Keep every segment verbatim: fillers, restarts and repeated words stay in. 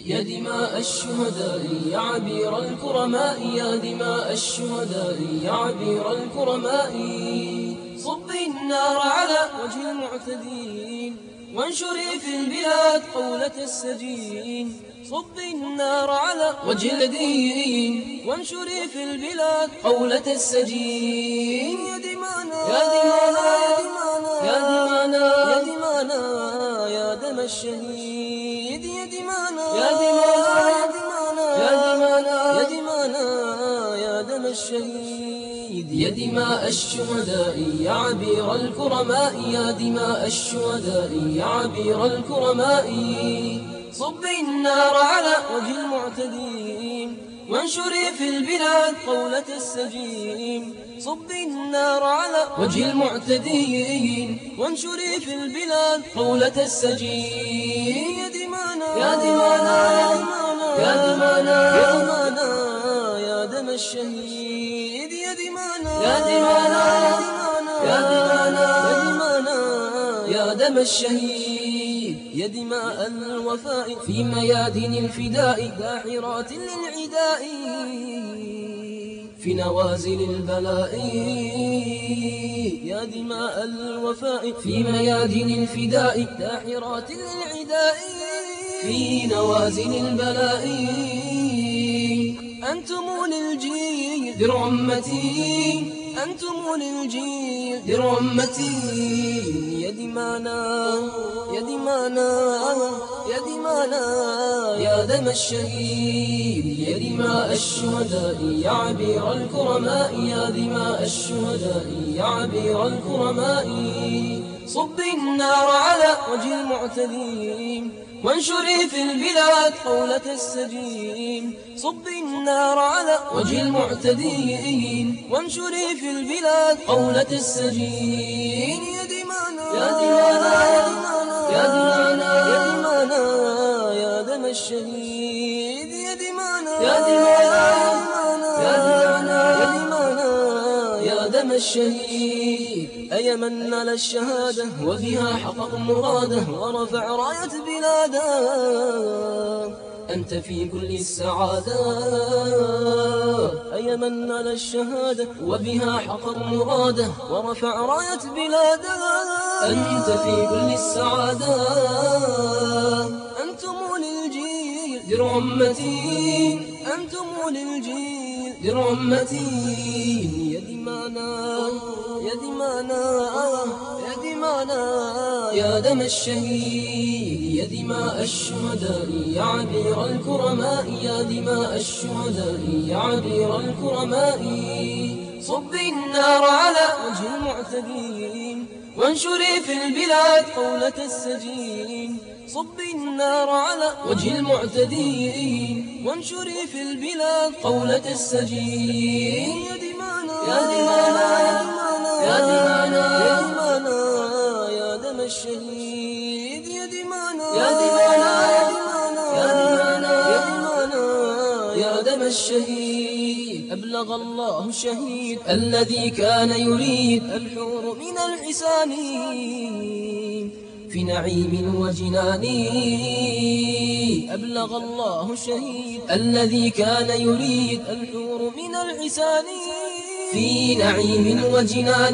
يا دماء الشهداء يا عبير الكرماء، يا دماء الشهداء يا عبير الكرماء، صبي النار على وجه المعتدين وانشري في البلاد قولة السجين. صبي النار على وجه الدين وانشري في البلاد قولة السجين. يا دمانا يا دمانا يا دمانا يا دمانا يا دم الشهيد. يا دمانا يا دمانا يا دمانا يا دمانا يا دم الشهيد. يا دماء الشهداء يا عبير الكرماء، يا دماء الشهداء يا عبير الكرماء، صبي النار على وجه المعتدين وانشري في البلاد قولة السجين. صبي النار على وجه المعتدين وانشري في البلاد قولة السجين. يا دمانا يا دمانا يا دمانا يا دمانا يا دم الشهيد. يا دمانا يا دمانا يا دمانا يا دمانا يا دم الشهيد. يا دماء الوفاء في ميادين الفداء داحرات للعداء في نوازل البلاء. يا دماء الوفاء في ميادين الفداء داحرات للعداء في نوازل البلاء. أنتم للجيل درع أمتي، أنتم للجيل درع أمتي. يا دمانا يا دمانا يا دمانا يا دم الشهيد. يا دماء الشهداء يا عبير الكرماء، يا دماء الشهداء يا عبير الكرماء، صبي النار على وجه المعتدين وانشري في البلاد قولة السجين. صبي النار على وجه المعتدين وانشري في البلاد قولة السجين. يا دمانا يا دمانا يا دمانا يا دمانا يا دم الشهيد. يا دمانا يا دمانا يا دمانا يا دمانا يا دم الشهيد. أيا من نال الشهادة وبها حقق مراده ورفع راية بلاده، أنت في كل السعادة. أيا من نال الشهادة وبها حقق مراده ورفع راية بلاده، أنت في كل السعادة. أنتم للجيل درع أمتي، أنتم للجيل درع أمتي. يا دمانا يا دمانا يا دمانا يا دم الشهيد. يا دماء الشهداء يا عبير الكرماء، يا دماء الشهداء يا عبير الكرماء، صبي النار على وجه المعتدين وانشري في البلاد قولة السجين. صبي النار على وجه المعتدين وانشري في البلاد قولة السجين. يا دمانا يا دمانا يا دمانا يا دمانا يا دم الشهيد. يا دمانا يا دمانا يا دمانا يا دمانا يا دم الشهيد. أبلغ الله الشهيد الذي كان يريد الحور من الحسان في نعيم وجنان. أبلغ الله الشهيد الذي كان يريد الحور من الحسان في نعيم وجنان.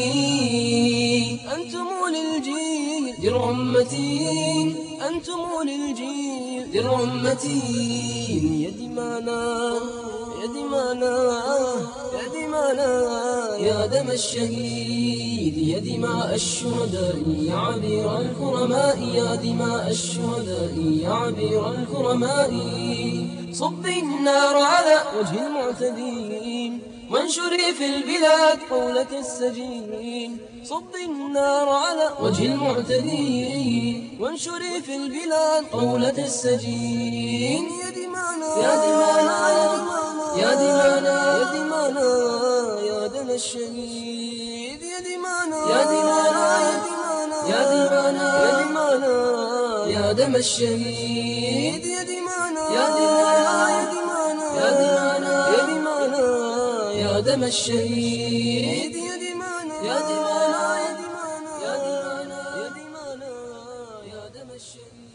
أنتم للجيل درع أمتي، أنتم للجيل درع أمتي. يا دمانا يا دمانا يا دمانا يا دم الشهيد. يا دماء الشهداء يا عبير الكرماء، يا دماء الشهداء يا عبير الكرماء، صبي النار على وجه المعتدين وانشري في البلاد قولة السجين. صبي النار على وجه المعتدين وانشري في البلاد قولة السجين. يا دمانا يا دمانا يا دمانا يا دمانا يا دم الشهيد. يا دمانا يا دمانا يا دمانا يا دمانا يا دم الشهيد. يا دمانا يا دمانا يا دمانا يا دمانا يا دم الشهيد. يا دمانا يا دمانا يا دمانا يا دمانا يا دم الشهيد.